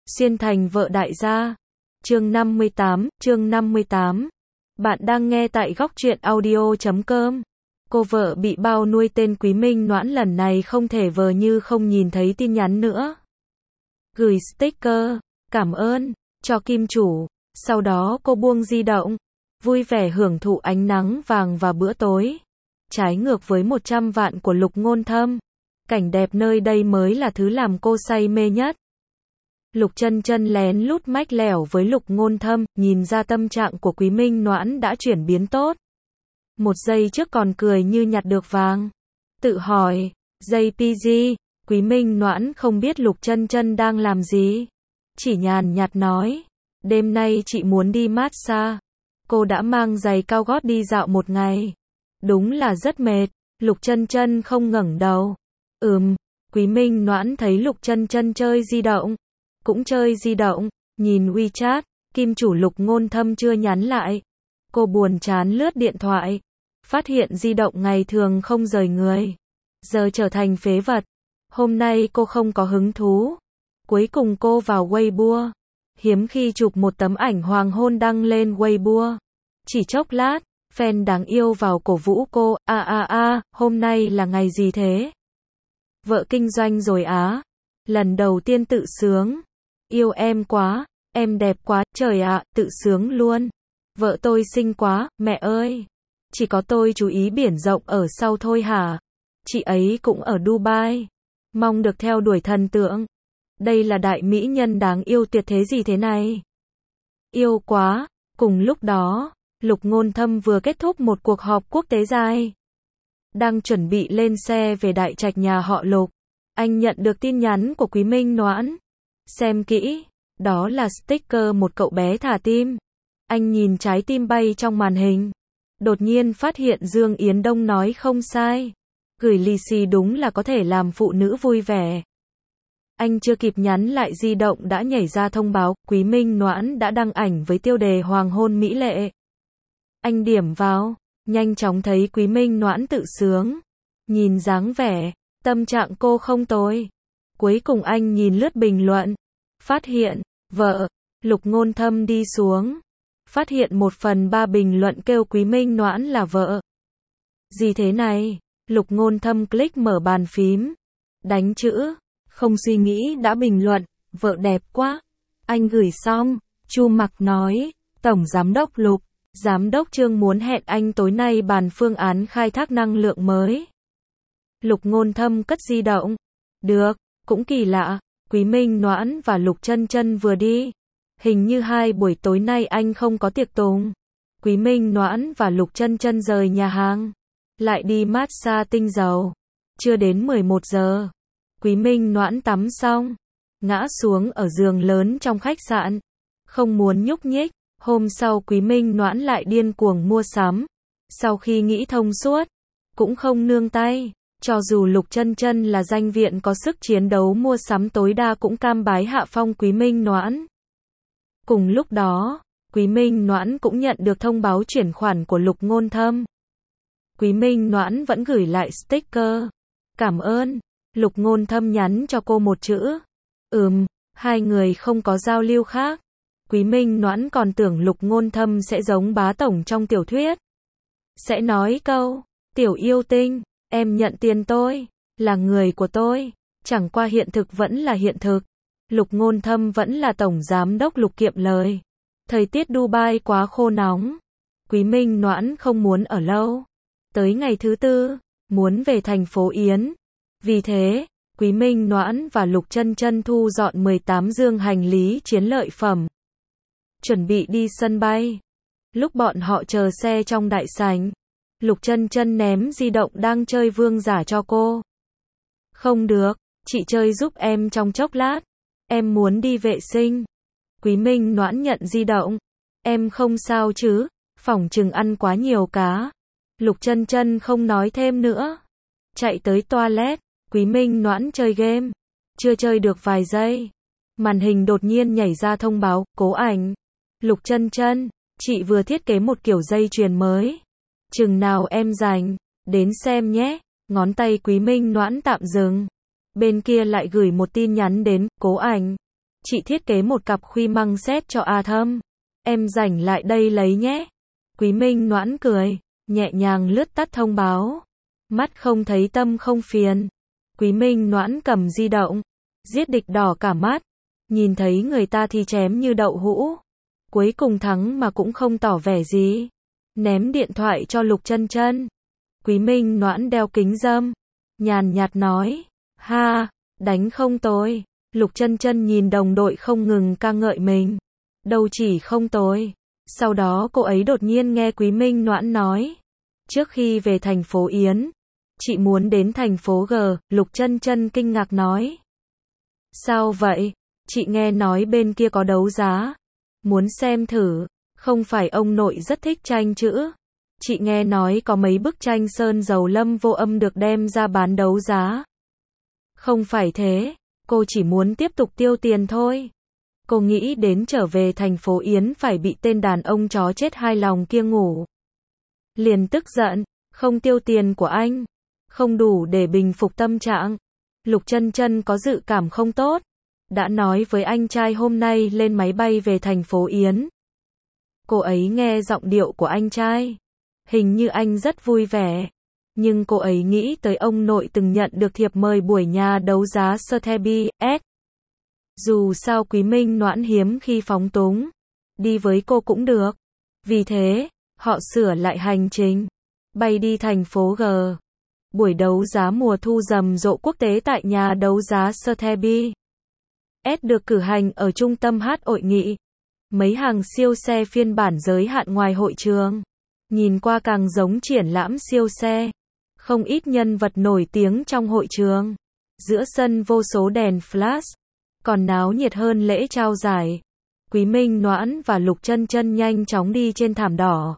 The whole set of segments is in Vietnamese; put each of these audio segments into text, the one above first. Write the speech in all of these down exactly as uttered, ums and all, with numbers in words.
Xuyên thành vợ đại gia. Chương năm mươi tám, chương năm mươi tám. Bạn đang nghe tại góc truyện audio chấm com. Cô vợ bị bao nuôi tên Quý Minh Noãn lần này không thể vờ như không nhìn thấy tin nhắn nữa. Gửi sticker, cảm ơn, cho kim chủ. Sau đó cô buông di động, vui vẻ hưởng thụ ánh nắng vàng và bữa tối. Trái ngược với một trăm vạn của Lục Ngôn Thâm. Cảnh đẹp nơi đây mới là thứ làm cô say mê nhất. Lục Chân Chân lén lút mách lẻo với Lục Ngôn Thâm, nhìn ra tâm trạng của Quý Minh Noãn đã chuyển biến tốt. Một giây trước còn cười như nhặt được vàng. Tự hỏi, giây pê giê, Quý Minh Noãn không biết Lục Chân Chân đang làm gì. Chỉ nhàn nhạt nói, đêm nay chị muốn đi massage. Cô đã mang giày cao gót đi dạo một ngày. Đúng là rất mệt. Lục Chân Chân không ngẩng đầu. Ừm, Quý Minh Noãn thấy Lục Chân Chân chơi di động. Cũng chơi di động, nhìn WeChat, kim chủ Lục Ngôn Thâm chưa nhắn lại. Cô buồn chán lướt điện thoại. Phát hiện di động ngày thường không rời người. Giờ trở thành phế vật. Hôm nay cô không có hứng thú. Cuối cùng cô vào Weibo. Hiếm khi chụp một tấm ảnh hoàng hôn đăng lên Weibo. Chỉ chốc lát, fan đáng yêu vào cổ vũ cô, a a a, hôm nay là ngày gì thế? Vợ kinh doanh rồi á. Lần đầu tiên tự sướng. Yêu em quá, em đẹp quá, trời ạ, tự sướng luôn. Vợ tôi xinh quá, mẹ ơi. Chỉ có tôi chú ý biển rộng ở sau thôi hả? Chị ấy cũng ở Dubai. Mong được theo đuổi thần tượng. Đây là đại mỹ nhân đáng yêu tuyệt thế gì thế này? Yêu quá. Cùng lúc đó, Lục Ngôn Thâm vừa kết thúc một cuộc họp quốc tế dài. Đang chuẩn bị lên xe về đại trạch nhà họ Lục. Anh nhận được tin nhắn của Quý Minh Noãn. Xem kỹ, đó là sticker một cậu bé thả tim. Anh nhìn trái tim bay trong màn hình. Đột nhiên phát hiện Dương Yến Đông nói không sai. Gửi lì xì đúng là có thể làm phụ nữ vui vẻ. Anh chưa kịp nhắn lại di động đã nhảy ra thông báo, Quý Minh Noãn đã đăng ảnh với tiêu đề hoàng hôn mỹ lệ. Anh điểm vào, nhanh chóng thấy Quý Minh Noãn tự sướng. Nhìn dáng vẻ, tâm trạng cô không tồi. Cuối cùng anh nhìn lướt bình luận. Phát hiện, vợ, Lục Ngôn Thâm đi xuống. Phát hiện một phần ba bình luận kêu Quý Minh Noãn là vợ. Gì thế này? Lục Ngôn Thâm click mở bàn phím. Đánh chữ. Không suy nghĩ đã bình luận. Vợ đẹp quá. Anh gửi xong. Chu Mặc nói. Tổng Giám đốc Lục. Giám đốc Trương muốn hẹn anh tối nay bàn phương án khai thác năng lượng mới. Lục Ngôn Thâm cất di động. Được. Cũng kỳ lạ. Quý Minh Noãn và Lục Chân Chân vừa đi. Hình như hai buổi tối nay anh không có tiệc tùng. Quý Minh Noãn và Lục Chân Chân rời nhà hàng. Lại đi massage tinh dầu. Chưa đến mười một giờ. Quý Minh Noãn tắm xong. Ngã xuống ở giường lớn trong khách sạn. Không muốn nhúc nhích. Hôm sau Quý Minh Noãn lại điên cuồng mua sắm. Sau khi nghĩ thông suốt. Cũng không nương tay. Cho dù Lục Chân Chân là danh viện có sức chiến đấu mua sắm tối đa cũng cam bái hạ phong Quý Minh Noãn. Cùng lúc đó, Quý Minh Noãn cũng nhận được thông báo chuyển khoản của Lục Ngôn Thâm. Quý Minh Noãn vẫn gửi lại sticker. Cảm ơn. Lục Ngôn Thâm nhắn cho cô một chữ. Ừm, hai người không có giao lưu khác. Quý Minh Noãn còn tưởng Lục Ngôn Thâm sẽ giống bá tổng trong tiểu thuyết. Sẽ nói câu, tiểu yêu tinh. Em nhận tiền tôi, là người của tôi, chẳng qua hiện thực vẫn là hiện thực. Lục Ngôn Thâm vẫn là tổng giám đốc Lục kiệm lời. Thời tiết Dubai quá khô nóng. Quý Minh Noãn không muốn ở lâu. Tới ngày thứ tư, muốn về thành phố Yến. Vì thế, Quý Minh Noãn và Lục Chân Chân thu dọn mười tám dương hành lý chiến lợi phẩm. Chuẩn bị đi sân bay. Lúc bọn họ chờ xe trong đại sảnh. Lục Chân Chân ném di động đang chơi vương giả cho cô. Không được, chị chơi giúp em trong chốc lát. Em muốn đi vệ sinh. Quý Minh Noãn nhận di động. Em không sao chứ, phỏng chừng ăn quá nhiều cá. Lục Chân Chân không nói thêm nữa. Chạy tới toilet, Quý Minh Noãn chơi game. Chưa chơi được vài giây. Màn hình đột nhiên nhảy ra thông báo, cố ảnh. Lục Chân Chân, chị vừa thiết kế một kiểu dây chuyền mới. Chừng nào em rảnh, đến xem nhé. Ngón tay Quý Minh Noãn tạm dừng. Bên kia lại gửi một tin nhắn đến, cố ảnh. Chị thiết kế một cặp khuy măng set cho A Thâm. Em rảnh lại đây lấy nhé. Quý Minh Noãn cười, nhẹ nhàng lướt tắt thông báo. Mắt không thấy tâm không phiền. Quý Minh Noãn cầm di động, giết địch đỏ cả mắt. Nhìn thấy người ta thì chém như đậu hũ. Cuối cùng thắng mà cũng không tỏ vẻ gì. Ném điện thoại cho Lục Chân Chân. Quý Minh Noãn đeo kính râm, nhàn nhạt nói, ha, đánh không tồi. Lục Chân Chân nhìn đồng đội không ngừng ca ngợi mình. Đâu chỉ không tồi. Sau đó cô ấy đột nhiên nghe Quý Minh Noãn nói, trước khi về thành phố Yến, chị muốn đến thành phố G. Lục Chân Chân kinh ngạc nói, sao vậy? Chị nghe nói bên kia có đấu giá, muốn xem thử. Không phải ông nội rất thích tranh chữ. Chị nghe nói có mấy bức tranh sơn dầu Lâm Vô Âm được đem ra bán đấu giá. Không phải thế, cô chỉ muốn tiếp tục tiêu tiền thôi. Cô nghĩ đến trở về thành phố Yến phải bị tên đàn ông chó chết hai lòng kia ngủ. Liền tức giận, không tiêu tiền của anh, không đủ để bình phục tâm trạng. Lục Chân Chân có dự cảm không tốt, đã nói với anh trai hôm nay lên máy bay về thành phố Yến. Cô ấy nghe giọng điệu của anh trai, hình như anh rất vui vẻ, nhưng cô ấy nghĩ tới ông nội từng nhận được thiệp mời buổi nhà đấu giá Sotheby's. Dù sao Quý Minh Noãn hiếm khi phóng túng, đi với cô cũng được. Vì thế, họ sửa lại hành trình, bay đi thành phố G. Buổi đấu giá mùa thu rầm rộ quốc tế tại nhà đấu giá Sotheby's S được cử hành ở trung tâm hát hội nghị. Mấy hàng siêu xe phiên bản giới hạn ngoài hội trường, nhìn qua càng giống triển lãm siêu xe. Không ít nhân vật nổi tiếng trong hội trường. Giữa sân vô số đèn flash, còn náo nhiệt hơn lễ trao giải. Quý Minh Noãn và Lục Chân Chân nhanh chóng đi trên thảm đỏ.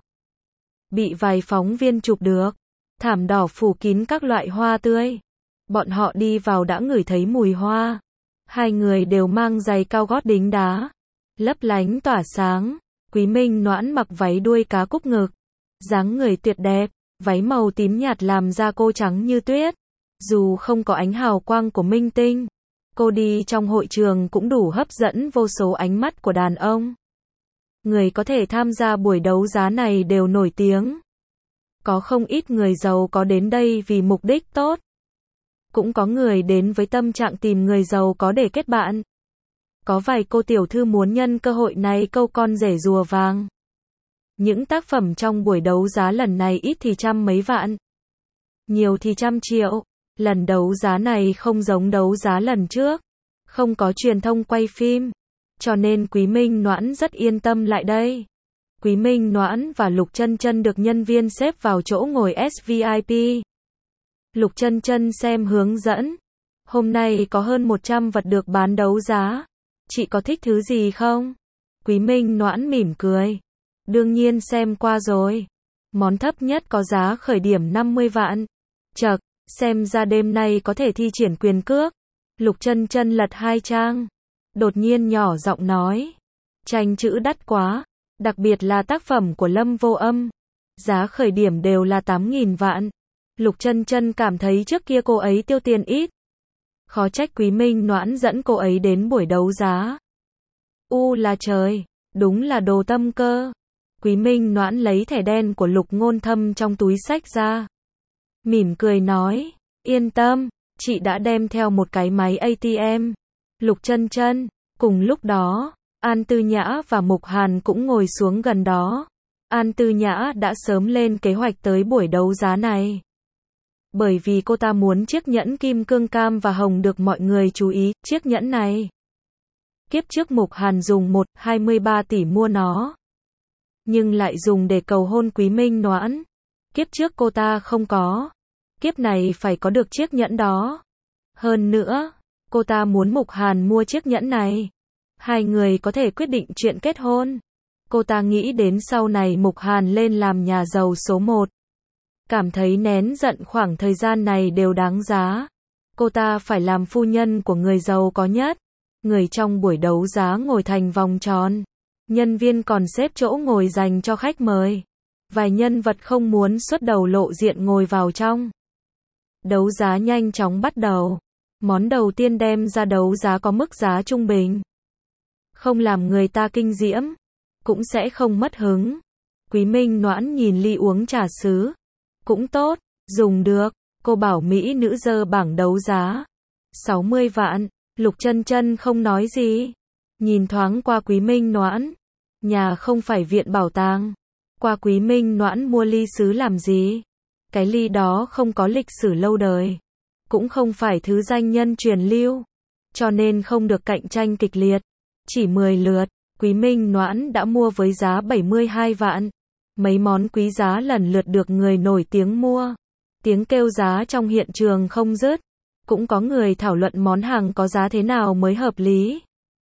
Bị vài phóng viên chụp được. Thảm đỏ phủ kín các loại hoa tươi. Bọn họ đi vào đã ngửi thấy mùi hoa. Hai người đều mang giày cao gót đính đá, lấp lánh tỏa sáng. Quý Minh Noãn mặc váy đuôi cá cúc ngực, dáng người tuyệt đẹp, váy màu tím nhạt làm da cô trắng như tuyết. Dù không có ánh hào quang của minh tinh, cô đi trong hội trường cũng đủ hấp dẫn vô số ánh mắt của đàn ông. Người có thể tham gia buổi đấu giá này đều nổi tiếng. Có không ít người giàu có đến đây vì mục đích tốt. Cũng có người đến với tâm trạng tìm người giàu có để kết bạn. Có vài cô tiểu thư muốn nhân cơ hội này câu con rể rùa vàng. Những tác phẩm trong buổi đấu giá lần này ít thì trăm mấy vạn, nhiều thì trăm triệu. Lần đấu giá này không giống đấu giá lần trước, không có truyền thông quay phim, cho nên Quý Minh Noãn rất yên tâm lại đây. Quý Minh Noãn và Lục Chân Chân được nhân viên xếp vào chỗ ngồi ét vi ai pi. Lục Chân Chân xem hướng dẫn. Hôm nay có hơn một trăm vật được bán đấu giá. Chị có thích thứ gì không? Quý Minh Noãn mỉm cười. Đương nhiên xem qua rồi. Món thấp nhất có giá khởi điểm năm mươi vạn. Chậc, xem ra đêm nay có thể thi triển quyền cước. Lục Chân Chân lật hai trang. Đột nhiên nhỏ giọng nói. Tranh chữ đắt quá. Đặc biệt là tác phẩm của Lâm Vô Âm. Giá khởi điểm đều là tám nghìn vạn. Lục Chân Chân cảm thấy trước kia cô ấy tiêu tiền ít. Khó trách Quý Minh Noãn dẫn cô ấy đến buổi đấu giá. U là trời, đúng là đồ tâm cơ. Quý Minh Noãn lấy thẻ đen của Lục Ngôn Thâm trong túi xách ra. Mỉm cười nói, yên tâm, chị đã đem theo một cái máy a tê em. Lục Chân Chân, cùng lúc đó, An Tư Nhã và Mục Hàn cũng ngồi xuống gần đó. An Tư Nhã đã sớm lên kế hoạch tới buổi đấu giá này. Bởi vì cô ta muốn chiếc nhẫn kim cương cam và hồng được mọi người chú ý, chiếc nhẫn này. Kiếp trước Mục Hàn dùng một phẩy hai mươi ba tỷ mua nó. Nhưng lại dùng để cầu hôn Quý Minh Noãn. Kiếp trước cô ta không có. Kiếp này phải có được chiếc nhẫn đó. Hơn nữa, cô ta muốn Mục Hàn mua chiếc nhẫn này. Hai người có thể quyết định chuyện kết hôn. Cô ta nghĩ đến sau này Mục Hàn lên làm nhà giàu số một. Cảm thấy nén giận khoảng thời gian này đều đáng giá. Cô ta phải làm phu nhân của người giàu có nhất. Người trong buổi đấu giá ngồi thành vòng tròn. Nhân viên còn xếp chỗ ngồi dành cho khách mời. Vài nhân vật không muốn xuất đầu lộ diện ngồi vào trong. Đấu giá nhanh chóng bắt đầu. Món đầu tiên đem ra đấu giá có mức giá trung bình. không làm người ta kinh diễm, cũng sẽ không mất hứng. Quý Minh Noãn nhìn ly uống trà sứ. Cũng tốt, dùng được. Cô bảo mỹ nữ dơ bảng đấu giá. sáu mươi vạn. Lục Chân Chân không nói gì. Nhìn thoáng qua Quý Minh Noãn. Nhà không phải viện bảo tàng. Qua Quý Minh Noãn mua ly sứ làm gì? Cái ly đó không có lịch sử lâu đời. Cũng không phải thứ danh nhân truyền lưu. Cho nên không được cạnh tranh kịch liệt. Chỉ mười lượt. Quý Minh Noãn đã mua với giá bảy mươi hai vạn. Mấy món quý giá lần lượt được người nổi tiếng mua. Tiếng kêu giá trong hiện trường không dứt. Cũng có người thảo luận món hàng có giá thế nào mới hợp lý.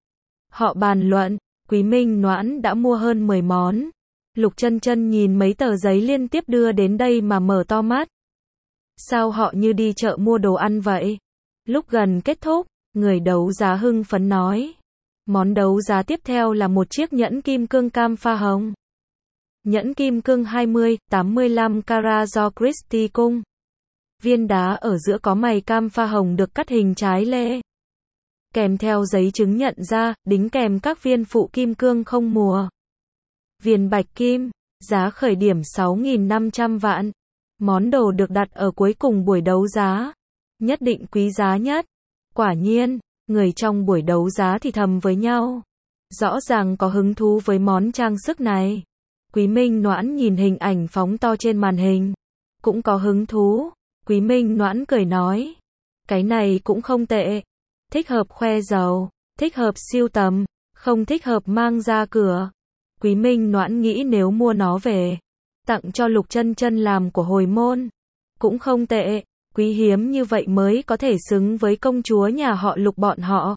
Họ bàn luận, Quý Minh Noãn đã mua hơn mười món. Lục Chân Chân nhìn mấy tờ giấy liên tiếp đưa đến đây mà mở to mắt. Sao họ như đi chợ mua đồ ăn vậy? Lúc gần kết thúc, người đấu giá hưng phấn nói. Món đấu giá tiếp theo là một chiếc nhẫn kim cương cam pha hồng. Nhẫn kim cương hai mươi, tám mươi lăm carat do Christie cung. Viên đá ở giữa có mày cam pha hồng được cắt hình trái lê. Kèm theo giấy chứng nhận ra, đính kèm các viên phụ kim cương không mùa. Viền bạch kim, giá khởi điểm sáu nghìn năm trăm vạn. Món đồ được đặt ở cuối cùng buổi đấu giá. Nhất định quý giá nhất. Quả nhiên, người trong buổi đấu giá thì thầm với nhau. Rõ ràng có hứng thú với món trang sức này. Quý Minh Noãn nhìn hình ảnh phóng to trên màn hình. Cũng có hứng thú. Quý Minh Noãn cười nói. Cái này cũng không tệ. Thích hợp khoe giàu. Thích hợp siêu tầm. Không thích hợp mang ra cửa. Quý Minh Noãn nghĩ nếu mua nó về. Tặng cho Lục Chân Chân làm của hồi môn. Cũng không tệ. Quý hiếm như vậy mới có thể xứng với công chúa nhà họ Lục bọn họ.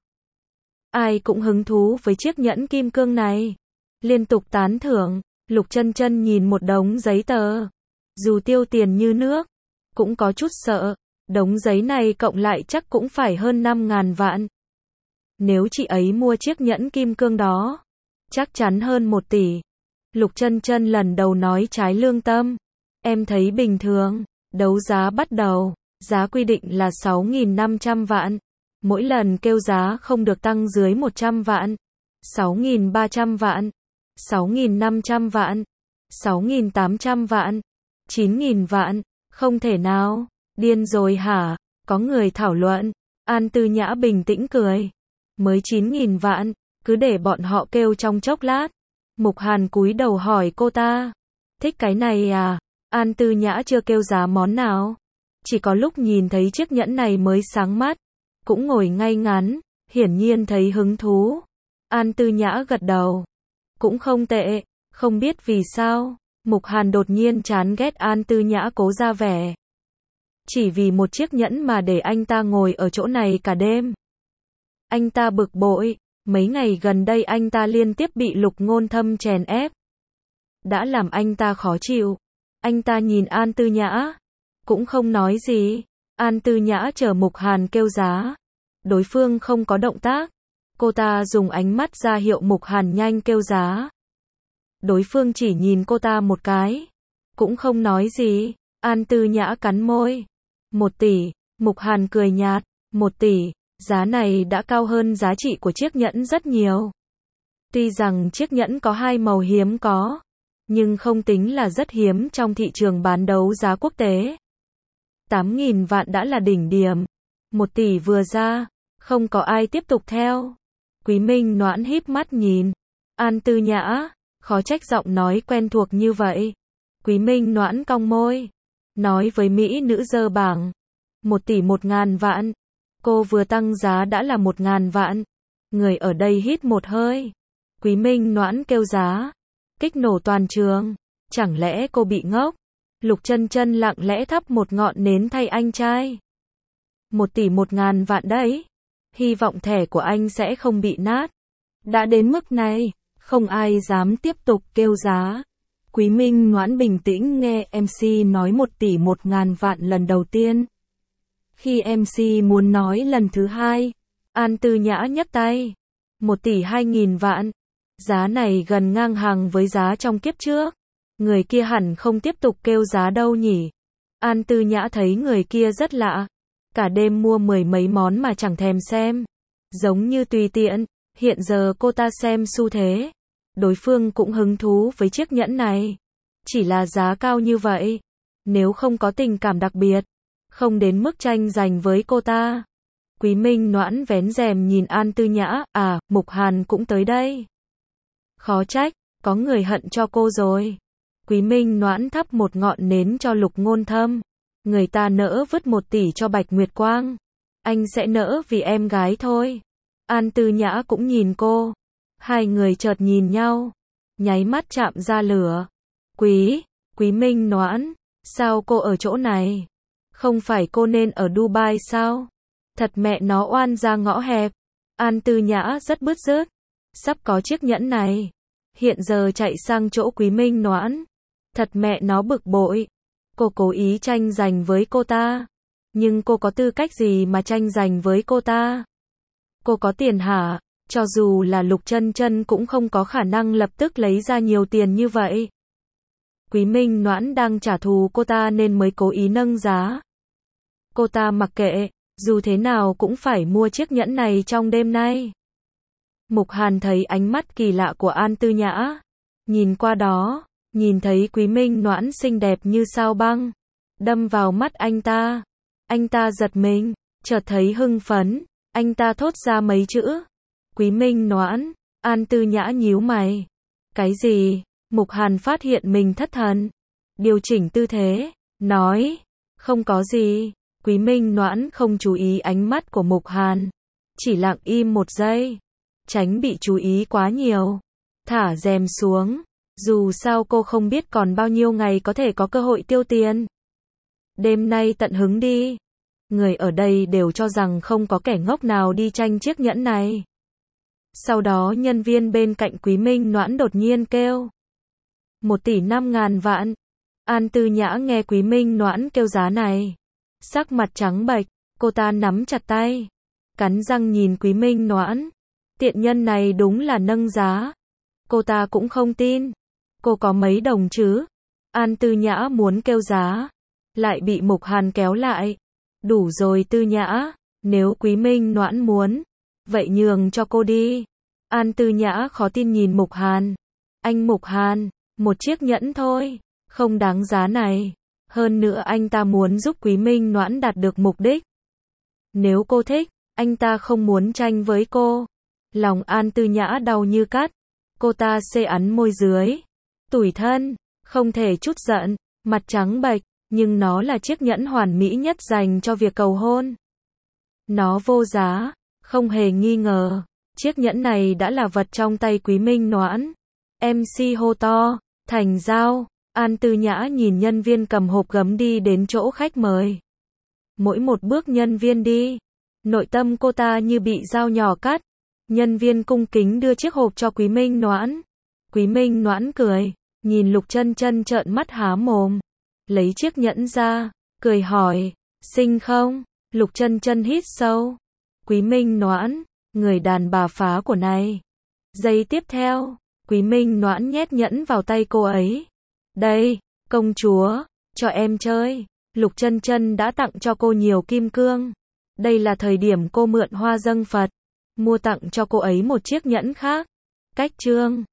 Ai cũng hứng thú với chiếc nhẫn kim cương này. Liên tục tán thưởng. Lục Chân Chân nhìn một đống giấy tờ. Dù tiêu tiền như nước. Cũng có chút sợ. Đống giấy này cộng lại chắc cũng phải hơn năm ngàn vạn. Nếu chị ấy mua chiếc nhẫn kim cương đó. Chắc chắn hơn một tỷ. Lục Chân Chân lần đầu nói trái lương tâm. Em thấy bình thường. Đấu giá bắt đầu. Giá quy định là sáu nghìn năm trăm vạn. Mỗi lần kêu giá không được tăng dưới một trăm vạn. sáu nghìn ba trăm vạn. sáu nghìn năm trăm vạn. sáu nghìn tám trăm vạn. chín nghìn vạn. Không thể nào. Điên rồi hả? Có người thảo luận. An Tư Nhã bình tĩnh cười. Mới chín nghìn vạn. Cứ để bọn họ kêu trong chốc lát. Mục Hàn cúi đầu hỏi cô ta. Thích cái này à? An Tư Nhã chưa kêu giá món nào. Chỉ có lúc nhìn thấy chiếc nhẫn này mới sáng mắt. Cũng ngồi ngay ngắn. Hiển nhiên thấy hứng thú. An Tư Nhã gật đầu. Cũng không tệ. Không biết vì sao. Mục Hàn đột nhiên chán ghét An Tư Nhã cố ra vẻ. Chỉ vì một chiếc nhẫn mà để anh ta ngồi ở chỗ này cả đêm. Anh ta bực bội. Mấy ngày gần đây anh ta liên tiếp bị Lục Ngôn Thâm chèn ép. Đã làm anh ta khó chịu. Anh ta nhìn An Tư Nhã. Cũng không nói gì. An Tư Nhã chờ Mục Hàn kêu giá. Đối phương không có động tác. Cô ta dùng ánh mắt ra hiệu Mục Hàn nhanh kêu giá. Đối phương chỉ nhìn cô ta một cái. Cũng không nói gì. An Tư Nhã cắn môi. Một tỷ. Mục Hàn cười nhạt. Một tỷ. Giá này đã cao hơn giá trị của chiếc nhẫn rất nhiều. Tuy rằng chiếc nhẫn có hai màu hiếm có. Nhưng không tính là rất hiếm trong thị trường bán đấu giá quốc tế. tám nghìn vạn đã là đỉnh điểm. Một tỷ vừa ra. Không có ai tiếp tục theo. Quý Minh Noãn híp mắt nhìn. An Tư Nhã. Khó trách giọng nói quen thuộc như vậy. Quý Minh Noãn cong môi. Nói với mỹ nữ dơ bảng. Một tỷ một ngàn vạn. Cô vừa tăng giá đã là một ngàn vạn. Người ở đây hít một hơi. Quý Minh Noãn kêu giá. Kích nổ toàn trường. Chẳng lẽ cô bị ngốc? Lục Chân Chân lặng lẽ thắp một ngọn nến thay anh trai. Một tỷ một ngàn vạn đấy. Hy vọng thẻ của anh sẽ không bị nát. Đã đến mức này, không ai dám tiếp tục kêu giá. Quý Minh Noãn bình tĩnh nghe em xê nói một tỷ một ngàn vạn lần đầu tiên. Khi em xê muốn nói lần thứ hai, An Tư Nhã nhấc tay. Một tỷ hai nghìn vạn. Giá này gần ngang hàng với giá trong kiếp trước. Người kia hẳn không tiếp tục kêu giá đâu nhỉ. An Tư Nhã thấy người kia rất lạ. Cả đêm mua mười mấy món mà chẳng thèm xem. Giống như tùy tiện. Hiện giờ cô ta xem xu thế, đối phương cũng hứng thú với chiếc nhẫn này. Chỉ là giá cao như vậy, nếu không có tình cảm đặc biệt, không đến mức tranh giành với cô ta. Quý Minh Noãn vén rèm nhìn An Tư Nhã, à, Mục Hàn cũng tới đây. Khó trách, có người hận cho cô rồi. Quý Minh Noãn thắp một ngọn nến cho Lục Ngôn Thâm. Người ta nỡ vứt một tỷ cho Bạch Nguyệt Quang, anh sẽ nỡ vì em gái thôi. An Tư Nhã cũng nhìn cô. Hai người chợt nhìn nhau, nháy mắt chạm ra lửa. Quý, Quý Minh Noãn, sao cô ở chỗ này? Không phải cô nên ở Dubai sao? Thật mẹ nó oan ra ngõ hẹp. An Tư Nhã rất bứt rứt. Sắp có chiếc nhẫn này, hiện giờ chạy sang chỗ Quý Minh Noãn. Thật mẹ nó bực bội. Cô cố ý tranh giành với cô ta. Nhưng cô có tư cách gì mà tranh giành với cô ta? Cô có tiền hả? Cho dù là Lục Chân Chân cũng không có khả năng lập tức lấy ra nhiều tiền như vậy. Quý Minh Noãn đang trả thù cô ta nên mới cố ý nâng giá. Cô ta mặc kệ, dù thế nào cũng phải mua chiếc nhẫn này trong đêm nay. Mục Hàn thấy ánh mắt kỳ lạ của An Tư Nhã. Nhìn qua đó, nhìn thấy Quý Minh Noãn xinh đẹp như sao băng, đâm vào mắt anh ta. Anh ta giật mình, chợt thấy hưng phấn, anh ta thốt ra mấy chữ. Quý Minh Noãn. An Tư Nhã nhíu mày. Cái gì? Mục Hàn phát hiện mình thất thần, điều chỉnh tư thế, nói, không có gì. Quý Minh Noãn không chú ý ánh mắt của Mục Hàn, chỉ lặng im một giây, tránh bị chú ý quá nhiều, thả rèm xuống. Dù sao cô không biết còn bao nhiêu ngày có thể có cơ hội tiêu tiền. Đêm nay tận hứng đi. Người ở đây đều cho rằng không có kẻ ngốc nào đi tranh chiếc nhẫn này. Sau đó nhân viên bên cạnh Quý Minh Noãn đột nhiên kêu. Một tỷ năm ngàn vạn. An Tư Nhã nghe Quý Minh Noãn kêu giá này, sắc mặt trắng bệch, cô ta nắm chặt tay, cắn răng nhìn Quý Minh Noãn. Tiện nhân này đúng là nâng giá. Cô ta cũng không tin. Cô có mấy đồng chứ? An Tư Nhã muốn kêu giá, lại bị Mục Hàn kéo lại. Đủ rồi Tư Nhã, nếu Quý Minh Noãn muốn, vậy nhường cho cô đi. An Tư Nhã khó tin nhìn Mục Hàn. Anh Mục Hàn, một chiếc nhẫn thôi, không đáng giá này. Hơn nữa anh ta muốn giúp Quý Minh Noãn đạt được mục đích. Nếu cô thích, anh ta không muốn tranh với cô. Lòng An Tư Nhã đau như cắt. Cô ta xê ắn môi dưới. Tủi thân, không thể chút giận, mặt trắng bệch, nhưng nó là chiếc nhẫn hoàn mỹ nhất dành cho việc cầu hôn. Nó vô giá, không hề nghi ngờ. Chiếc nhẫn này đã là vật trong tay Quý Minh Noãn. em xê hô to, thành giao. An Tư Nhã nhìn nhân viên cầm hộp gấm đi đến chỗ khách mời. Mỗi một bước nhân viên đi, nội tâm cô ta như bị dao nhỏ cắt. Nhân viên cung kính đưa chiếc hộp cho Quý Minh Noãn. Quý Minh Noãn cười, nhìn Lục Chân Chân trợn mắt há mồm, lấy chiếc nhẫn ra, cười hỏi, xinh không? Lục Chân Chân hít sâu. Quý Minh Noãn, người đàn bà phá của này. Giây tiếp theo, Quý Minh Noãn nhét nhẫn vào tay cô ấy. Đây, công chúa, cho em chơi. Lục Chân Chân đã tặng cho cô nhiều kim cương. Đây là thời điểm cô mượn hoa dâng Phật, mua tặng cho cô ấy một chiếc nhẫn khác. Cách chương